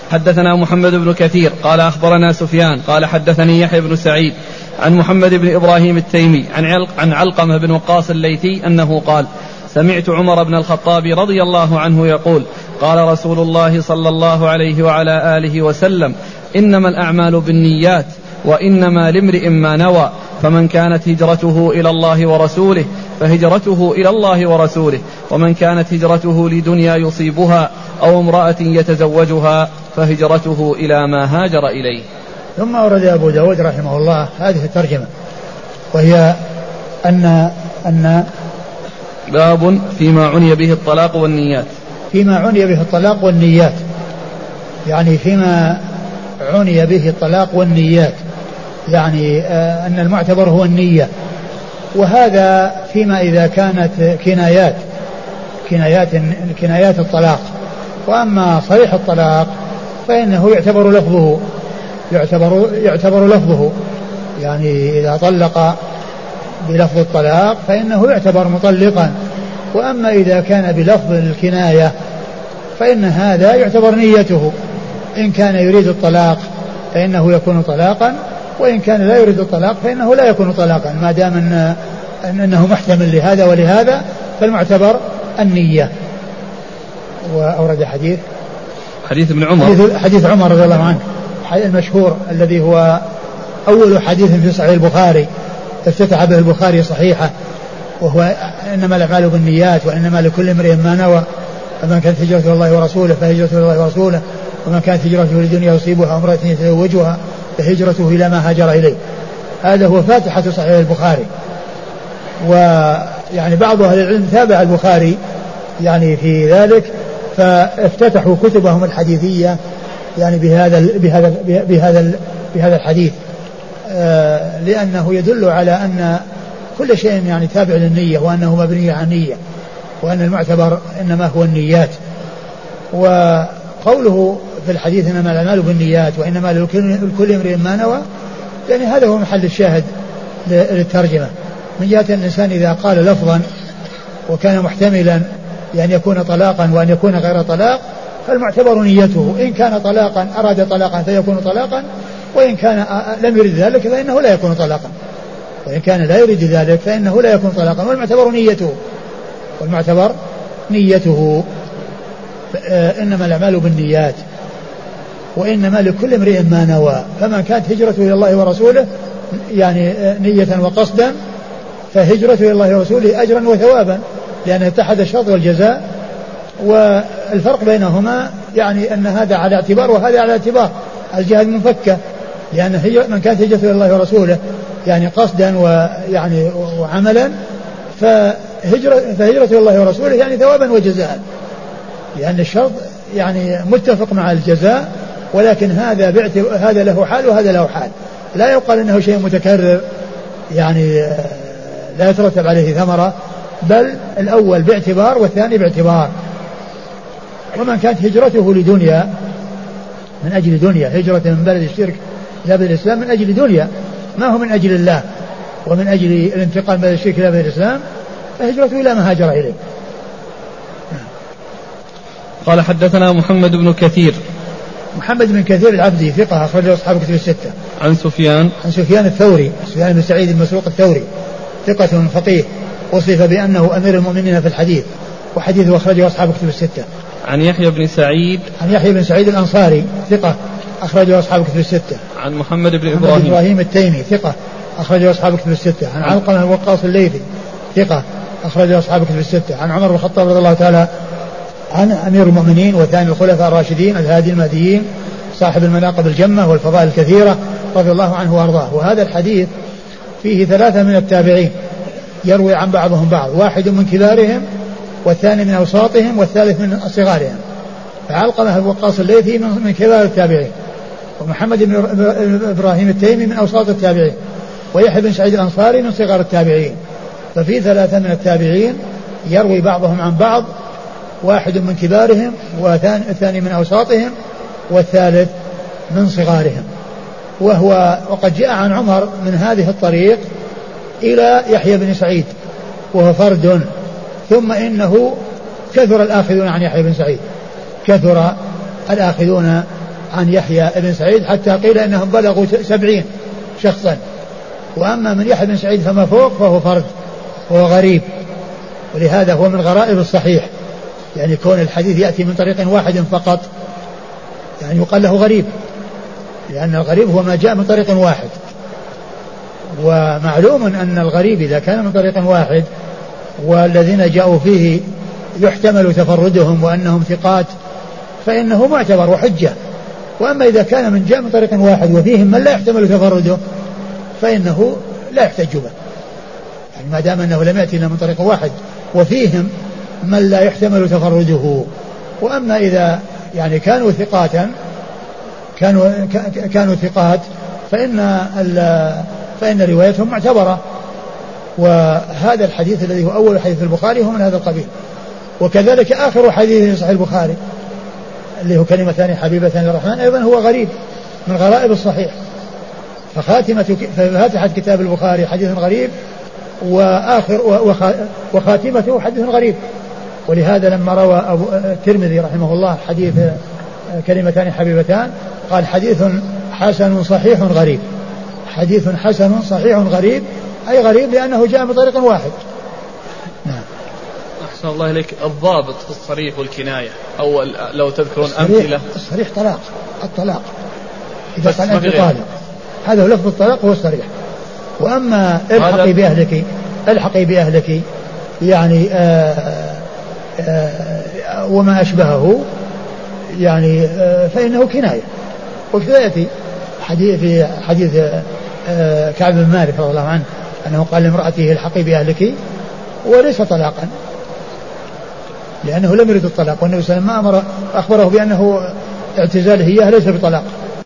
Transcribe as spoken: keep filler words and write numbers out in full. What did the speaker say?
حدثنا محمد بن كثير قال أخبرنا سفيان قال حدثني يحيى بن سعيد عن محمد بن إبراهيم التيمي عن, علق عن علقمة بن وقاص الليثي أنه قال سمعت عمر بن الخطاب رضي الله عنه يقول قال رسول الله صلى الله عليه وعلى آله وسلم إنما الأعمال بالنيات وإنما لامرئ ما نوى فمن كانت هجرته إلى الله ورسوله فهجرته إلى الله ورسوله ومن كانت هجرته لدنيا يصيبها أو امرأة يتزوجها فهجرته إلى ما هاجر إليه. ثم أورد أبو داود رحمه الله هذه الترجمة وهي أن أن باب فيما عني به الطلاق والنيات فيما عني به الطلاق والنيات يعني فيما عني به الطلاق والنيات يعني آه أن المعتبر هو النية، وهذا فيما إذا كانت كنايات كنايات كنايات الطلاق. وأما صريح الطلاق فإنه يعتبر لفظه يعتبر يعتبر لفظه يعني إذا طلق بلفظ الطلاق فإنه يعتبر مطلقا. وأما إذا كان بلفظ الكناية فإن هذا يعتبر نيته، إن كان يريد الطلاق فإنه يكون طلاقا، وإن كان لا يريد الطلاق فإنه لا يكون طلاقا، ما دام أن أنه محتمل لهذا ولهذا فالمعتبر النية. وأورد حديث حديث ابن عمر حديث, حديث عمر رضي الله عنه المشهور الذي هو أول حديث في صحيح البخاري افتتح به البخاري صحيحة، وهو إنما الأعمال بالنيات وإنما لكل امرئ ما نوى فمن كانت هجرته إلى الله ورسوله فهجرته إلى الله ورسوله ومن كانت هجرته لدنيا يصيبها وامرأة يتزوجها فهجرته إلى ما هاجر إليه. هذا هو فاتحة صحيح البخاري. ويعني بعض أهل العلم تابع البخاري يعني في ذلك فافتتحوا كتبهم الحديثية يعني بهذا بهذا بهذا بهذا الحديث آه لأنه يدل على أن كل شيء يعني تابع للنية وأنه مبني على النية وأن المعتبر إنما هو النيات. وقوله في الحديث إنما الأعمال بالنيات وإنما لكل امرئ ما نوى يعني هذا هو محل الشاهد للترجمة من جهة الإنسان إذا قال لفظا وكان محتملا يعني يكون طلاقا وأن يكون غير طلاق فالمعتبر نيته، إن كان طلاقا أراد طلاقا فيكون طلاقا، وإن كان لم يرد ذلك فإنه لا يكون طلاقا، وإن كان لا يريد ذلك فإنه لا يكون طلاقا، والمعتبر نيته والمعتبر نيته. إنما الأعمال بالنيات وإنما لكل امرئ ما نوى فمن كانت هجرته إلى الله ورسوله يعني نية وقصدا فهجرته إلى الله ورسوله أجرا وثوابا، لأن اتحد الشرط والجزاء، والفرق بينهما يعني أن هذا على اعتبار وهذا على اعتبار الجهة المنفكة، لأن من كانت هجرته إلى الله ورسوله يعني قصدا ويعني وعملا فهجرة فهجرته إلى الله ورسوله يعني ثوابا وجزاء، لأن الشرط يعني متفق مع الجزاء، ولكن هذا هذا له حال وهذا له حال، لا يقال انه شيء متكرر يعني لا يترتب عليه ثمرة، بل الأول باعتبار والثاني باعتبار. ومن كانت هجرته لدنيا من أجل دنيا، هجرة من بلد الشرك إلى بلد الإسلام من أجل دنيا ما هو من أجل الله ومن أجل الانتقال من بلد الشرك إلى بلد الإسلام فهجرته إلى ما هاجر إليه. قال حدثنا محمد بن كثير محمد بن كثير العبدي ثقة أخرجه أصحاب كتب الستة. عن سفيان عن سفيان الثوري سفيان بن سعيد المسروق الثوري ثقة فقيه وصف بأنه أمير المؤمنين في الحديث وحديثه أخرجه أصحاب كتب الستة. عن يحيى بن سعيد عن يحيى بن سعيد الأنصاري ثقة أخرجه أصحاب كتب الستة. عن محمد بن محمد إبراهيم إبراهيم التيمي ثقة أخرجه أصحاب كتب الستة. عن علقمة بن وقاص الليثي ثقة أخرجه أصحاب كتب الستة. عن عمر بن الخطاب رضي الله تعالى عن أمير المؤمنين وثاني الخلفاء الراشدين الهادي المهديين صاحب المناقب الجمة والفضائل الكثيرة رضي الله عنه وأرضاه. وهذا الحديث فيه ثلاثة من التابعين يروي عن بعضهم بعض، واحد من كبارهم والثاني من أوساطهم والثالث من صغارهم. فعلقمة بن وقاص الليثي من كبار التابعين، ومحمد بن إبراهيم التيمي من أوساط التابعين، ويحيى بن سعيد الأنصاري من صغار التابعين. ففي ثلاثة من التابعين يروي بعضهم عن بعض، واحد من كبارهم والثاني من أوساطهم والثالث من صغارهم. وهو وقد جاء عن عمر من هذه الطريق إلى يحيى بن سعيد وهو فرد، ثم إنه كثر الآخذون عن يحيى بن سعيد كثر الآخذون عن يحيى بن سعيد حتى قيل إنهم بلغوا سبعين شخصا، وأما من يحيى بن سعيد فما فوق فهو فرد وهو غريب، ولهذا هو من غرائب الصحيح، يعني كون الحديث يأتي من طريق واحد فقط يعني يقال له غريب، لأن الغريب هو ما جاء من طريق واحد، ومعلوم أن الغريب إذا كان من طريق واحد والذين جاءوا فيه يحتمل تفردهم وأنهم ثقات فإنه معتبر وحجة، وأما إذا كان من جاء من طريق واحد وفيهم من لا يحتمل تفرده فإنه لا يحتج به، يعني ما دام أنه لم يأتي إلا من طريق واحد وفيهم من لا يحتمل تفرده. وأما إذا يعني كانوا ثقاتا كانوا كانوا ثقات فإن فإن روايتهم معتبرة، وهذا الحديث الذي هو أول حديث البخاري هو من هذا القبيل. وكذلك آخر حديث في صحيح البخاري اللي هو كلمتان حبيبتان للرحمن أيضا هو غريب من غرائب الصحيح، فخاتمة ففاتحة كتاب البخاري حديث غريب وآخر وخاتمته حديث غريب. ولهذا لما روى أبو الترمذي رحمه الله حديث كلمتان حبيبتان قال حديث حسن صحيح غريب، حديث حسن صحيح غريب أي غريب لأنه جاء بطريق واحد. نعم. أحسن الله إليك. الضابط في الصريح والكناية أو لو تذكرون أمثلة. الصريح طلاق، الطلاق إذا قال أنت طالق هذا هو لفظ الطلاق هو الصريح. وأما الحقي بأهلك الحقي بأهلك يعني آآ آآ وما أشبهه يعني فإنه كناية. وكذلك حديث في حديث كعب بن مالك رضي الله عنه أنه قال لامرأته الحقي بأهلك وليس طلاقا لأنه لم يرد الطلاق، والنبي صلى الله عليه وسلم ما أمر أخبره بأنه اعتزاله إياه ليس بطلاق.